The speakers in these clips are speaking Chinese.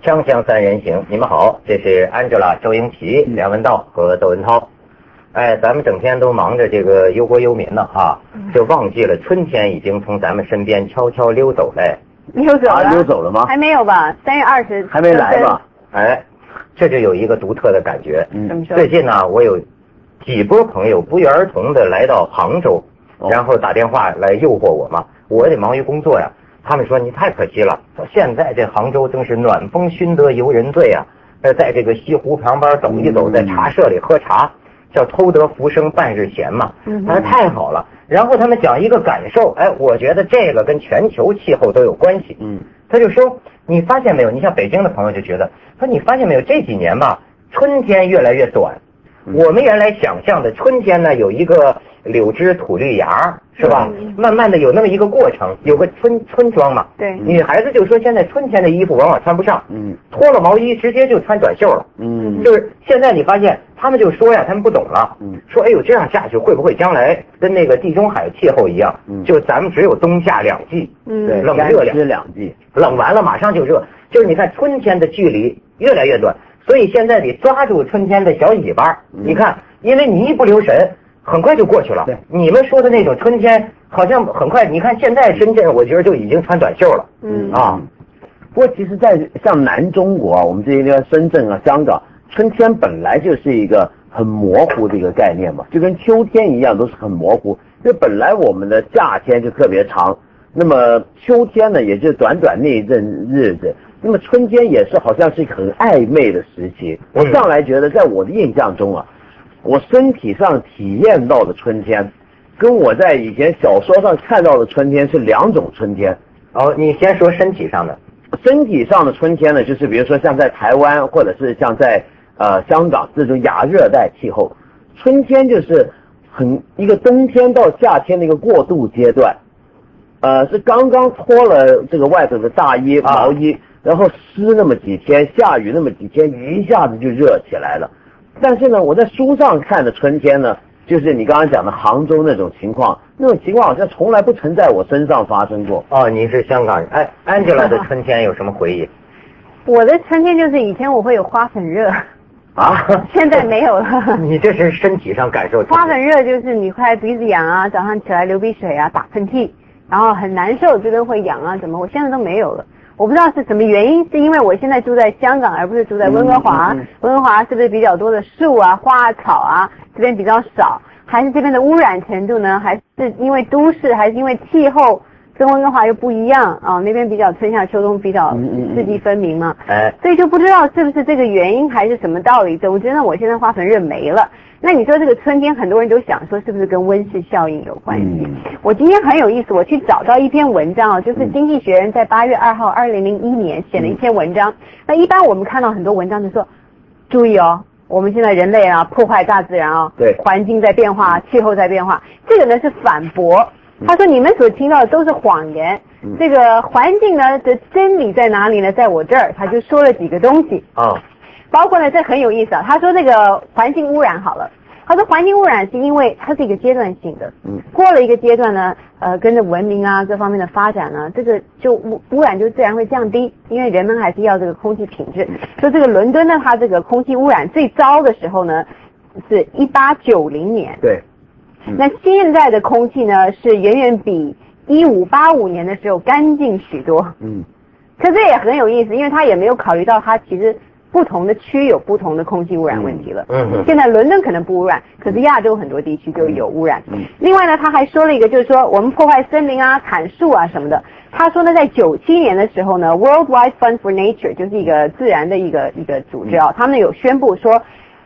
锵锵三人行，你们好，这是 Angela 周英奇、梁文道和窦文涛。哎，咱们整天都忙着这个忧国忧民呢啊，就忘记了春天已经从咱们身边悄悄溜走了。 溜走了？ 溜走了吗？ 还没有吧？3月20 还没来吧？哎，这就有一个独特的感觉。最近呢，我有几波朋友不约而同的来到杭州，然后打电话来诱惑我嘛，我得忙于工作呀。他们说你太可惜了，说现在这杭州正是暖风熏得游人醉啊，在这个西湖旁边走一走，在茶社里喝茶，叫偷得浮生半日闲嘛，太好了。然后他们讲一个感受，哎，我觉得这个跟全球气候都有关系。他就说你发现没有，你像北京的朋友就觉得，说你发现没有，这几年吧，春天越来越短。我们原来想象的春天呢，有一个柳枝吐绿芽，是吧？慢慢的有那么一个过程，有个春装嘛。 对。 女孩子就说现在春天的衣服往往穿不上，脱了毛衣直接就穿短袖了。就是现在你发现他们就说呀，他们不懂了。说哎呦这样下去会不会将来跟那个地中海气候一样？就咱们只有冬夏两季， 对， 冷热两季， 冷完了马上就热。就是你看春天的距离越来越短。所以现在得抓住春天的小尾巴，你看，因为你一不留神，很快就过去了。你们说的那种春天，好像很快。你看现在深圳，我觉得就已经穿短袖了。 不过其实，在像南中国啊，我们这些深圳啊、香港，春天本来就是一个很模糊的一个概念嘛，就跟秋天一样，都是很模糊。因为本来我们的夏天就特别长，那么秋天呢，也就短短那一阵日子。那么春天也是好像是一个很暧昧的时期。我上来觉得，在我的印象中啊，我身体上体验到的春天，跟我在以前小说上看到的春天是两种春天。 你先说身体上的。 身体上的春天呢，就是比如说像在台湾或者是像在香港这种亚热带气候，春天就是一个冬天到夏天的一个过渡阶段。是刚刚脱了这个外头的大衣毛衣。然后湿那么几天，下雨那么几天，一下子就热起来了。但是呢，我在书上看的春天呢，就是你刚刚讲的杭州那种情况，那种情况好像从来不曾在我身上发生过。 你是香港人。哎，Angela 的春天有什么回忆？ 我的春天就是以前我会有花粉热现在没有了。 你这是身体上感受。 花粉热就是你快鼻子痒啊，早上起来流鼻水啊，打喷嚏，然后很难受，这边会痒啊，怎么我现在都没有了。我不知道是什么原因，是因为我现在住在香港，而不是住在温哥华。温哥华是不是比较多的树啊、花啊、草啊，这边比较少？还是这边的污染程度呢？还是因为都市，还是因为气候跟温哥华又不一样啊？那边比较春夏秋冬比较四季分明嘛。所以就不知道是不是这个原因，还是什么道理。总之呢，我现在花粉热没了。那你说这个春天，很多人都想说是不是跟温室效应有关系？我今天很有意思，我去找到一篇文章就是《经济学人》在8月2号2001年写了一篇文章。那一般我们看到很多文章就说，注意哦，我们现在人类啊破坏大自然啊， 对， 环境在变化，气候在变化。这个呢是反驳，他说你们所听到的都是谎言。这个环境呢的真理在哪里呢？在我这儿，他就说了几个东西包括呢，这很有意思啊。他说这个环境污染好了，他说环境污染是因为它是一个阶段性的，过了一个阶段呢，跟着文明啊各方面的发展呢，这个就污染就自然会降低，因为人们还是要这个空气品质。所以这个伦敦呢，它这个空气污染最糟的时候呢，是1890年。 对。 那现在的空气呢，是远远比1585年的时候干净许多。可这也很有意思，因为他也没有考虑到它其实不同的区有不同的空气污染问题了。现在伦敦可能不污染，可是亚洲很多地区就有污染。另外呢，他还说了一个，就是说我们破坏森林啊、砍树啊什么的。他说呢，在97年的时候呢 ，Worldwide Fund for Nature 就是一个自然的一个组织他们有宣布说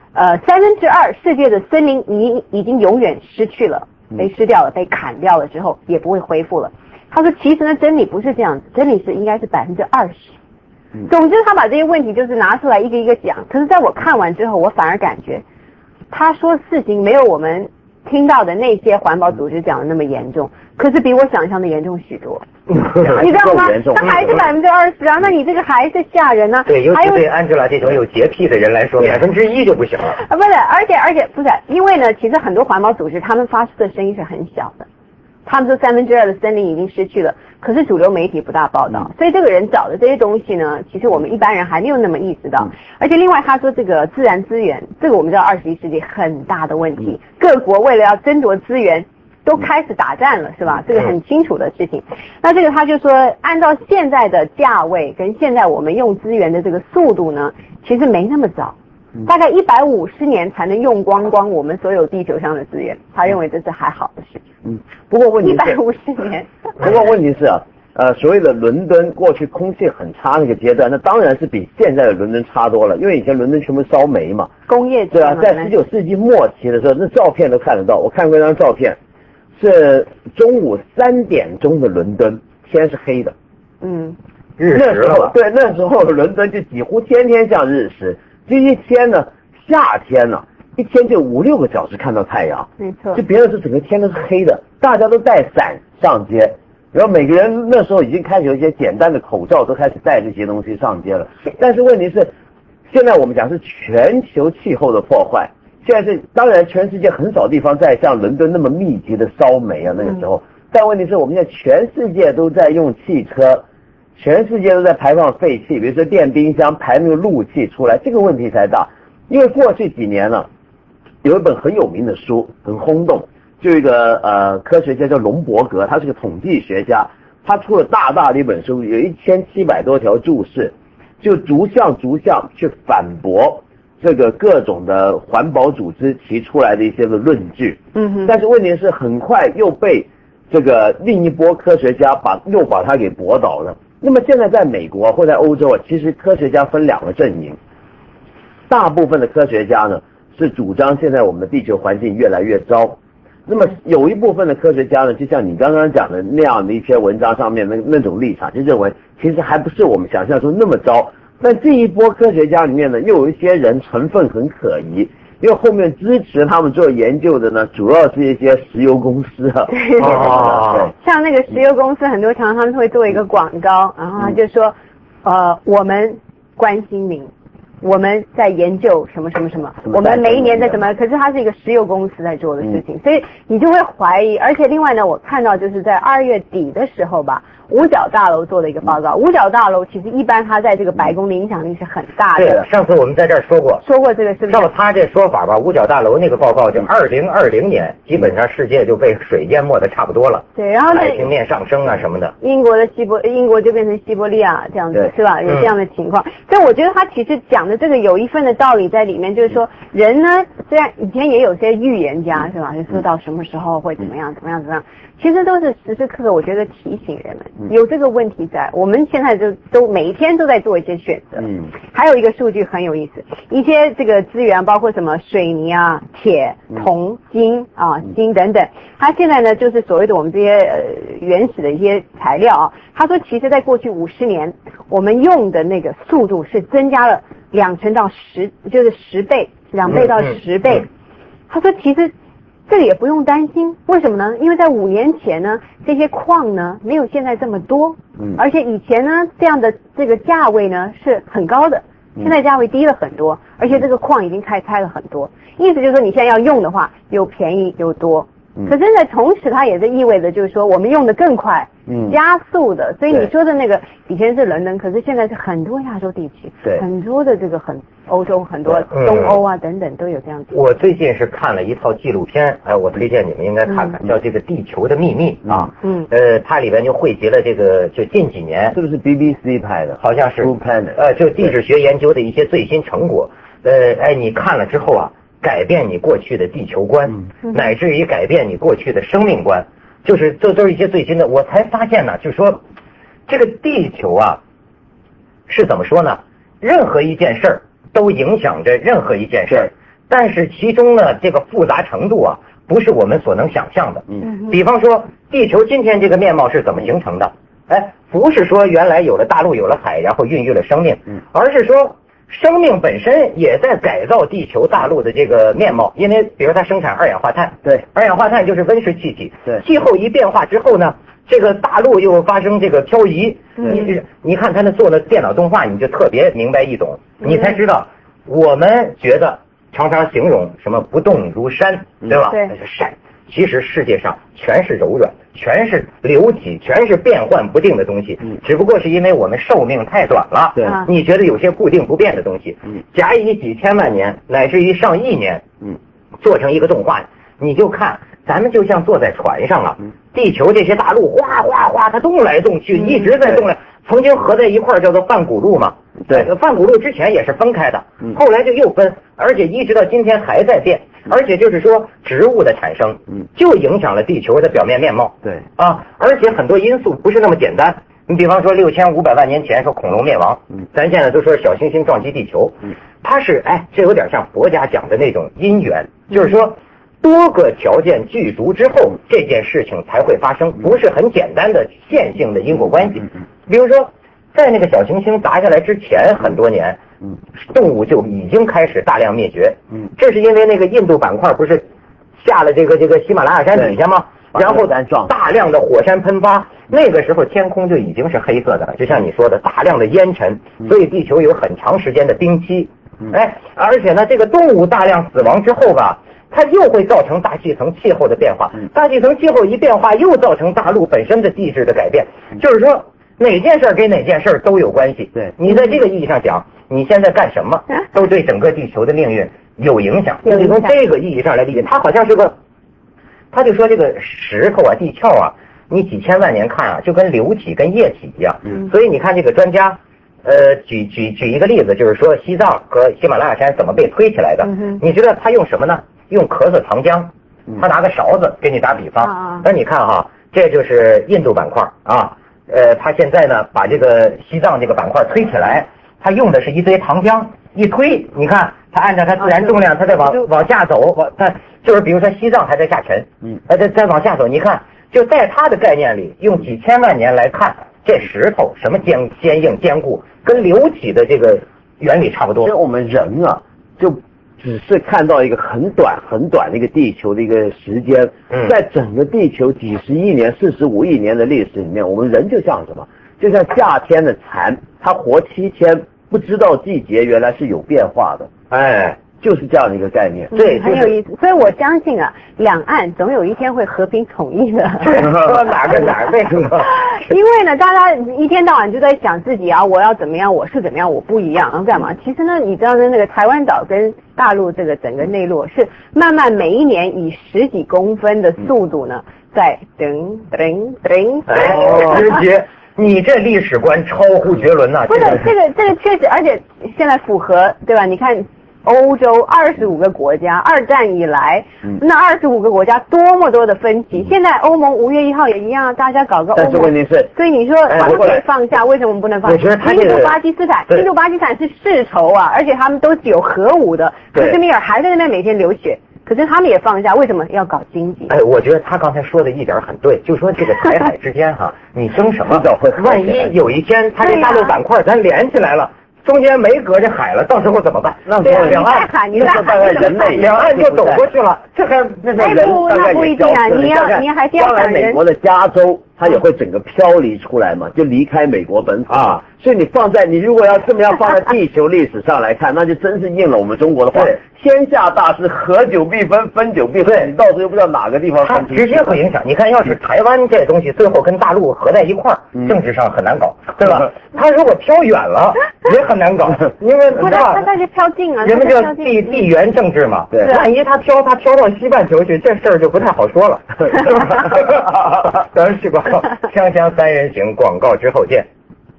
，2/3世界的森林已经永远失去了，被失掉了，被砍掉了之后也不会恢复了。他说其实呢，真理不是这样子，真理是应该是20%。总之他把这些问题就是拿出来一个一个讲，可是在我看完之后，我反而感觉他说事情没有我们听到的那些环保组织讲的那么严重，可是比我想象的严重许多。你知道吗？它还是20%啊，那你这个还是吓人呢。 对，尤其对Angela这种有洁癖的人来说，1%就不行了。 不是，而且不是，因为呢，其实很多环保组织他们发出的声音是很小的。 他们说2/3的森林已经失去了，可是主流媒体不大报道，所以这个人找的这些东西呢，其实我们一般人还没有那么意识到。而且另外他说这个自然资源，这个我们知道21世纪很大的问题，各国为了要争夺资源都开始打战了，是吧？这个很清楚的事情。那这个他就说，按照现在的价位跟现在我们用资源的这个速度呢，其实没那么早。大概150年才能用光我们所有地球上的资源，他认为这是还好的事情。 不过问题是 150年。 不过问题是啊，所谓的伦敦过去空气很差那个阶段，那当然是比现在的伦敦差多了，因为以前伦敦全部烧煤嘛， 工业对啊，在19世纪末期的时候，那照片都看得到，我看过一张照片，是中午3点钟的伦敦，天是黑的。 日食了。 对，那时候伦敦就几乎天天像日食。这一天呢，夏天呢，一天就5-6个小时看到太阳， 没错。 就别人是整个天都是黑的，大家都带伞上街，然后每个人那时候已经开始有一些简单的口罩，都开始戴这些东西上街了。但是问题是，现在我们讲是全球气候的破坏，现在是当然全世界很少地方在像伦敦那么密集的烧煤啊，那个时候。但问题是我们现在全世界都在用汽车。全世界都在排放废气，比如说电冰箱排那个氯气出来，这个问题才大。因为过去几年呢，有一本很有名的书，很轰动，就一个科学家叫龙伯格，他是个统计学家，他出了大的一本书，有1700多条注释，就逐项去反驳这个各种的环保组织提出来的一些个论据。但是问题是很快又被这个另一波科学家又把他给驳倒了。那么现在在美国或在欧洲啊，其实科学家分2个阵营。大部分的科学家呢是主张现在我们的地球环境越来越糟。那么有一部分的科学家呢，就像你刚刚讲的那样的一篇文章上面那种立场，就认为其实还不是我们想象中那么糟。但这一波科学家里面呢，又有一些人成分很可疑。因为后面支持他们做研究的呢，主要是一些石油公司啊。对， 像那个石油公司，很多常常会做一个广告，然后他就说，我们关心您，我们在研究什么什么什么，我们每一年在什么，可是它是一个石油公司在做的事情，所以你就会怀疑。而且另外呢，我看到就是在2月底的时候吧，五角大楼做的一个报告。五角大楼其实一般它在这个白宫的影响力是很大的。 对的，上次我们在这儿说过这个是不是？ 照他这说法吧，五角大楼那个报告就2020年，基本上世界就被水淹没的差不多了。 对，然后呢， 海平面上升啊什么的。 英国就变成西伯利亚这样子，是吧？有这样的情况。所以我觉得他其实讲的这个有一份的道理在里面，就是说人呢，虽然以前也有些预言家是吧，就说到什么时候会怎么样，其实都是时时刻刻我觉得提醒人们有这个问题在。我们现在都每一天都在做一些选择。还有一个数据很有意思，一些这个资源包括什么水泥啊、铁、铜、金啊、锌等等，它现在呢就是所谓的我们这些原始的一些材料啊。他说其实在过去50年，我们用的那个速度是增加了2成到10，就是10倍，2倍到10倍。他说其实这个也不用担心，为什么呢？因为在5年前呢，这些矿呢没有现在这么多，而且以前呢这样的这个价位呢是很高的，现在价位低了很多，而且这个矿已经开了很多，意思就是说你现在要用的话，又便宜又多。可是呢，同时它也是意味着就是说我们用的更快，加速的。所以你说的那个以前是伦敦，可是现在是很多亚洲地区，很多的这个欧洲很多东欧啊等等都有这样子。 我最近是看了一套纪录片，我推荐你们应该看看，叫这个《地球的秘密》啊。它里边就汇集了这个就近几年是不是 BBC 拍的？ 好像是。就地质学研究的一些最新成果。你看了之后啊，改变你过去的地球观，乃至于改变你过去的生命观，就是这都是一些最新的。我才发现呢，就是说这个地球啊是怎么说呢？任何一件事儿都影响着任何一件事儿，但是其中呢这个复杂程度啊不是我们所能想象的。比方说地球今天这个面貌是怎么形成的？不是说原来有了大陆有了海然后孕育了生命，而是说生命本身也在改造地球大陆的这个面貌。因为比如它生产二氧化碳，二氧化碳就是温室气体，气候一变化之后呢，这个大陆又发生这个漂移。你看他那做的电脑动画，你就特别明白易懂，你才知道我们觉得常常形容什么不动如山，对吧？那是山，其实世界上全是柔软的。 全是流体，全是变幻不定的东西。只不过是因为我们寿命太短了。 对， 你觉得有些固定不变的东西，假以几千万年乃至于上亿年，做成一个动画，你就看咱们就像坐在船上啊，地球这些大陆哗哗哗，它动来动去，一直在动来。曾经合在一块儿叫做泛古陆嘛， 对， 泛古陆之前也是分开的，后来就又分，而且一直到今天还在变，而且就是说植物的产生，就影响了地球的表面面貌， 对啊，而且很多因素不是那么简单。你比方说6500万年前说恐龙灭亡，咱现在都说小行星撞击地球，它是这有点像佛家讲的那种因缘，就是说多个条件具足之后，这件事情才会发生，不是很简单的线性的因果关系。比如说，在那个小行星砸下来之前很多年，动物就已经开始大量灭绝。这是因为那个印度板块不是下了这个喜马拉雅山底下吗？然后大量的火山喷发，那个时候天空就已经是黑色的了，就像你说的，大量的烟尘，所以地球有很长时间的冰期。而且呢，这个动物大量死亡之后吧，它又会造成大气层气候的变化，大气层气候一变化，又造成大陆本身的地质的改变。就是说，哪件事跟哪件事都有关系。 对， 你在这个意义上讲，你现在干什么，都对整个地球的命运有影响。你从这个意义上来理解，它好像是个，他就说这个石头啊、地壳啊，你几千万年看啊，就跟流体、跟液体一样。所以你看这个专家。举一个例子，就是说西藏和喜马拉雅山怎么被推起来的？你知道他用什么呢？用咳嗽糖浆，他拿个勺子给你打比方。那你看哈，这就是印度板块啊，他现在呢把这个西藏这个板块推起来，他用的是一堆糖浆，一推，你看他按照它自然重量，它在往下走，它就是比如说西藏还在下沉，再往下走，你看就在他的概念里，用几千万年来看。这石头什么坚硬坚固，跟流体的这个原理差不多。 其实我们人啊，就只是看到一个很短的一个地球的一个时间，在整个地球几十亿年、45亿年的历史里面，我们人就像什么？就像夏天的蚕，它活7天，不知道季节原来是有变化的。就是这样的一个概念， 对，很有意思。所以我相信啊，两岸总有一天会和平统一的。 说哪跟哪为什么？ 因为呢，大家一天到晚就在想自己啊，我要怎么样，我是怎么样，我不一样，干嘛？其实呢，你知道那个台湾岛跟大陆这个整个内陆是慢慢每一年以10几公分的速度呢，在噔。 直接。你这历史观超乎绝伦呐！ 不是这个确实，而且现在符合对吧？你看。欧洲25个国家，二战以来，那25个国家多么多的分歧。现在欧盟5月1号也一样，大家搞个欧盟。 但是问题是， 所以你说他们可以放下，为什么不能放下？ 我觉得他这个印度巴基斯坦是世仇啊，而且他们都是有核武的，克什米尔还在那边每天流血。可是他们也放下，为什么要搞经济？ 我觉得他刚才说的一点很对，就说这个台海之间哈，你争什么？万一有一天他这大陆板块咱连起来了。中间没隔着海了，到时候怎么办？那两岸人类两岸就走过去了，这还那人大概不一定啊！你还是要将来美国的加州，它也会整个飘离出来嘛，就离开美国本土啊。所以你如果要这么样放在地球历史上来看，那就真是应了我们中国的话。天下大事，合久必分，分久必合。你到时候又不知道哪个地方分。 直接会影响。你看，要是台湾这东西最后跟大陆合在一块儿，政治上很难搞，对吧？它如果飘远了，也很难搞，因为不是它是飘近啊， 人们叫地缘政治嘛。对，万一它飘到西半球去，这事儿就不太好说了，是吧？咱们去吧，锵锵三人行，广告之后见。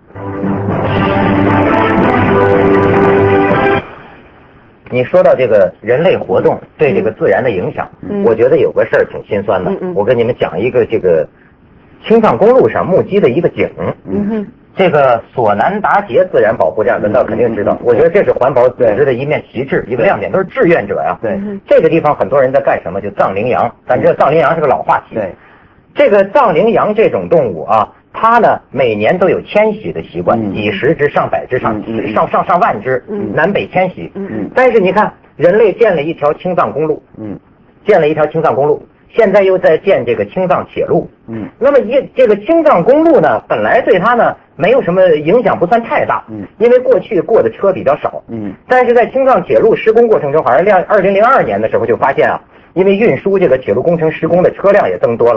你说到这个人类活动对这个自然的影响，我觉得有个事儿挺心酸的。我跟你们讲一个这个青藏公路上目击的一个景。这个索南达杰自然保护站，咱倒肯定知道。我觉得这是环保组织的一面旗帜，一个亮点，都是志愿者呀。 对， 这个地方很多人在干什么？就藏羚羊。咱知道藏羚羊是个老话题。 对， 这个藏羚羊这种动物啊，它呢每年都有迁徙的习惯，几十只、上百只、上万只，南北迁徙。但是你看，人类建了一条青藏公路，现在又在建这个青藏铁路。那么这个青藏公路呢，本来对它呢没有什么影响，不算太大。因为过去过的车比较少。但是在青藏铁路施工过程中，好像2002年的时候就发现啊，因为运输这个铁路工程施工的车辆也增多了，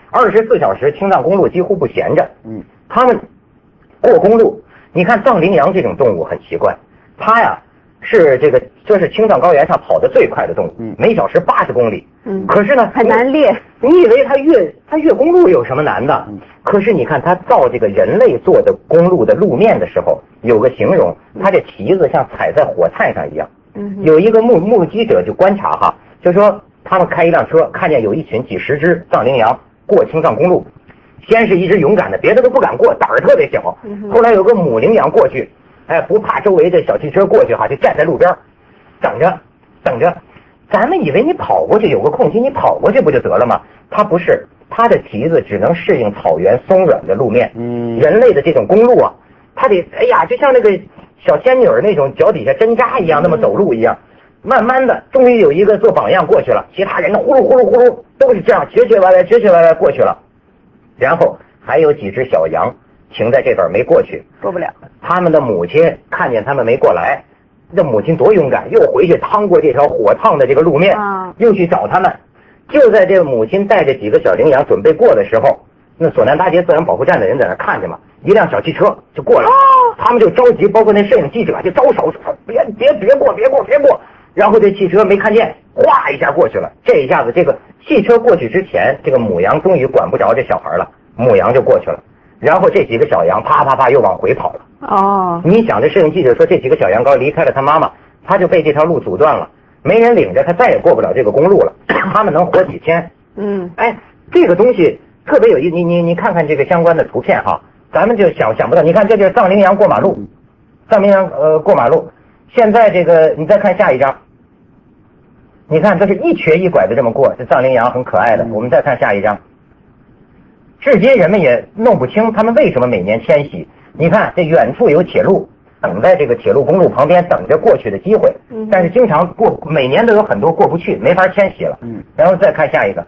24小时青藏公路几乎不闲着。他们过公路，你看藏羚羊这种动物很奇怪，它呀是这是青藏高原上跑得最快的动物，每小时80公里。可是呢， 很难练。 你以为它越公路有什么难的？可是你看它造这个人类做的公路的路面的时候，有个形容，它这旗子像踩在火炭上一样。有一个目击者就观察哈，就说他们开一辆车，看见有一群几十只藏羚羊过青藏公路，先是一只勇敢的，别的都不敢过，胆儿特别小。后来有个母羚羊过去，不怕周围的小汽车过去哈，就站在路边等着。咱们以为你跑过去有个空隙，你跑过去不就得了吗？它不是，它的蹄子只能适应草原松软的路面。人类的这种公路啊，它得就像那个小仙女那种脚底下针扎一样，那么走路一样。慢慢的，终于有一个做榜样过去了，其他人呢呼噜呼噜呼噜都是这样瘸瘸歪歪过去了。然后还有几只小羊停在这边没过去， 过不了。 他们的母亲看见他们没过来，这母亲多勇敢，又回去趟过这条火烫的这个路面，又去找他们。就在这个母亲带着几个小羚羊准备过的时候，那索南达杰自然保护站的人在那看见嘛，一辆小汽车就过来，他们就着急，包括那摄影记者就招手说别过。然后这汽车没看见，哗一下过去了。这一下子这个汽车过去之前，这个母羊终于管不着这小孩了，母羊就过去了。然后这几个小羊啪啪啪又往回跑了。你想这摄影记者说这几个小羊羔离开了他妈妈，他就被这条路阻断了，没人领着他，再也过不了这个公路了。他们能活几天？这个东西特别有意思。你看看这个相关的图片哈，咱们就想不到。你看这就是藏羚羊过马路，藏羚羊过马路。现在这个你再看下一张，你看这是一瘸一拐的这么过，这藏羚羊很可爱的。我们再看下一张，至今人们也弄不清他们为什么每年迁徙。你看这远处有铁路，等在这个铁路公路旁边等着过去的机会，但是经常每年都有很多过不去，没法迁徙了。然后再看下一个，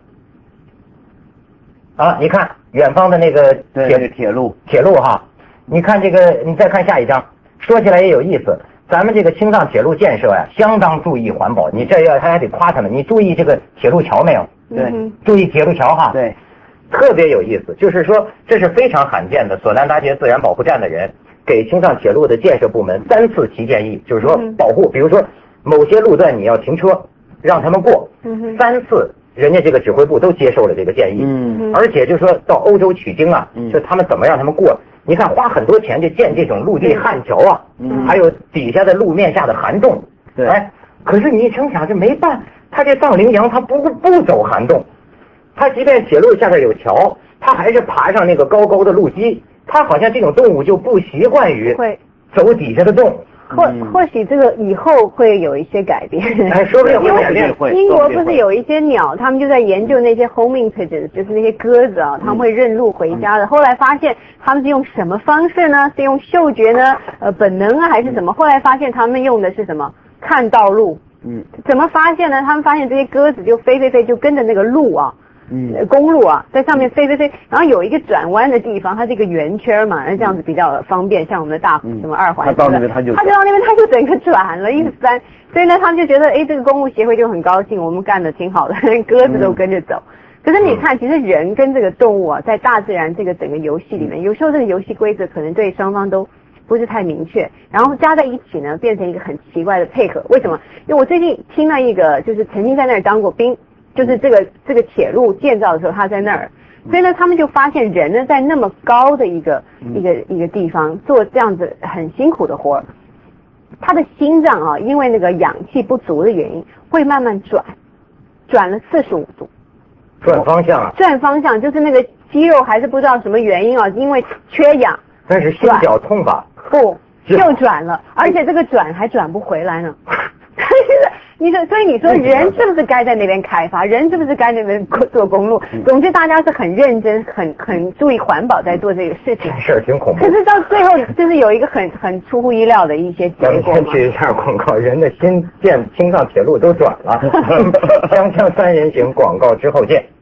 你看远方的那个铁路哈，你看这个，你再看下一张，说起来也有意思。咱们这个青藏铁路建设呀，相当注意环保。你这还得夸他们，你注意这个铁路桥没有？ 对， 注意铁路桥哈。 对， 特别有意思，就是说这是非常罕见的。索南达杰自然保护站的人给青藏铁路的建设部门3次提建议，就是说保护，比如说某些路段你要停车，让他们过，3次人家这个指挥部都接受了这个建议。而且就说到欧洲取经啊，就他们怎么让他们过。你看花很多钱就建这种陆地焊桥啊，还有底下的路面下的涵洞。可是你成想这没办，他这藏羚羊他不走涵洞，他即便铁路下边有桥，他还是爬上那个高高的路基。他好像这种动物就不习惯于走底下的洞。 或许这个以后会有一些改变。 说不定会改变。 英国不是有一些鸟，他们就在研究那些 hominids， 就是那些鸽子啊，他们会认路回家的。后来发现他们是用什么方式呢？是用嗅觉呢？本能啊还是什么？后来发现他们用的是什么？看道路。怎么发现呢？他们发现这些鸽子就飞，就跟着那个路啊。公路啊，在上面飞，然后有一个转弯的地方，它是一个圆圈嘛，那这样子比较方便，像我们的大什么2环， 它到那边它就到那边它就整个转了一直翻，所以呢，他们就觉得，这个公路协会就很高兴，我们干的挺好的，鸽子都跟着走。可是你看，其实人跟这个动物啊，在大自然这个整个游戏里面，有时候这个游戏规则可能对双方都不是太明确，然后加在一起呢，变成一个很奇怪的配合。为什么？因为我最近听了一个，就是曾经在那儿当过兵。就是这个铁路建造的时候，他在那儿，所以呢，他们就发现人呢在那么高的一个地方做这样子很辛苦的活，他的心脏啊，因为那个氧气不足的原因，会慢慢转了45度， 转方向就是那个肌肉还是不知道什么原因啊，因为缺氧， 那是心绞痛吧？ 不，又转了，而且这个转还转不回来呢。所以你说人是不是该在那边开发？人是不是该在那边做公路？总之大家是很认真、很注意环保在做这个事情。 这事儿挺恐怖。 可是到最后就是有一个很出乎意料的一些结果。 咱们先去一下广告，人的心建青藏铁路都转了。锵锵3人行广告之后见。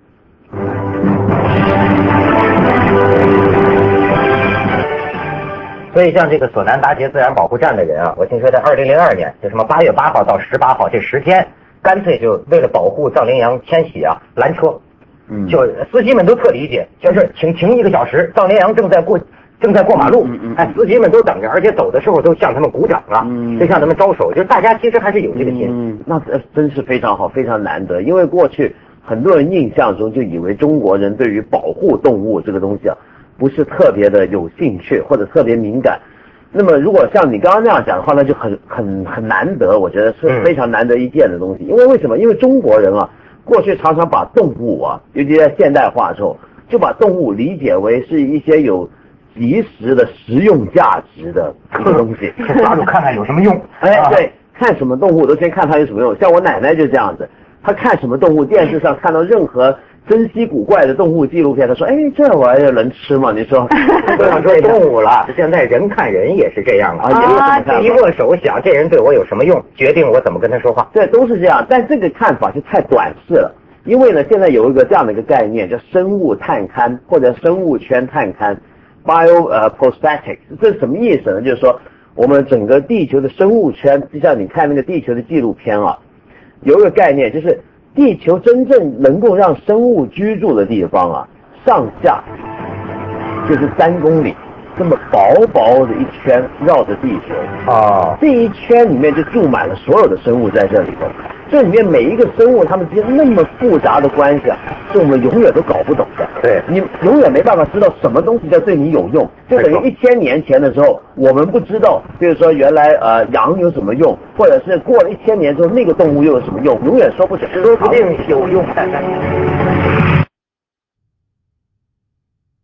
所以像这个索南达杰自然保护站的人啊，我听说在2002年，就什么8月8号到18号这10天，干脆就为了保护藏羚羊迁徙啊，拦车， 就司机们都特理解，就是请停1个小时，赵连阳正在过马路，司机们都等着，而且走的时候都向他们鼓掌啊，就向他们招手，就是大家其实还是有这个心。 那真是非常好，非常难得，因为过去很多人印象中就以为中国人对于保护动物这个东西啊，不是特别的有兴趣或者特别敏感。那么如果像你刚刚那样讲的话，那就很难得，我觉得是非常难得一见的东西。因为什么？因为中国人啊，过去常常把动物啊，尤其在现代化之后，就把动物理解为是一些有及时的实用价值的一个东西， 抓住看看有什么用。 对，看什么动物都先看它有什么用。像我奶奶就这样子，她看什么动物，电视上看到任何珍稀古怪的动物纪录片，她说：“哎，这玩意儿能吃吗？”你说， 不要说动物了，现在人看人也是这样啊，一握手想这人对我有什么用，决定我怎么跟他说话。 对，都是这样。但这个看法就太短视了，因为呢，现在有一个这样的一个概念叫生物探勘或者生物圈探勘 ，bioprospectics， 这是什么意思呢？就是说，我们整个地球的生物圈，就像你看那个地球的纪录片啊，有一个概念就是。地球真正能够让生物居住的地方啊，上下就是3公里，这么薄薄的一圈绕着地球啊，这一圈里面就住满了所有的生物在这里头。这里面每一个生物，它们之间那么复杂的关系啊，是我们永远都搞不懂的。 对， 你永远没办法知道什么东西叫对你有用。就等于1000年前的时候，我们不知道，比如说原来羊有什么用，或者是过了1000年之后那个动物又有什么用，永远说不准， 说不定有用。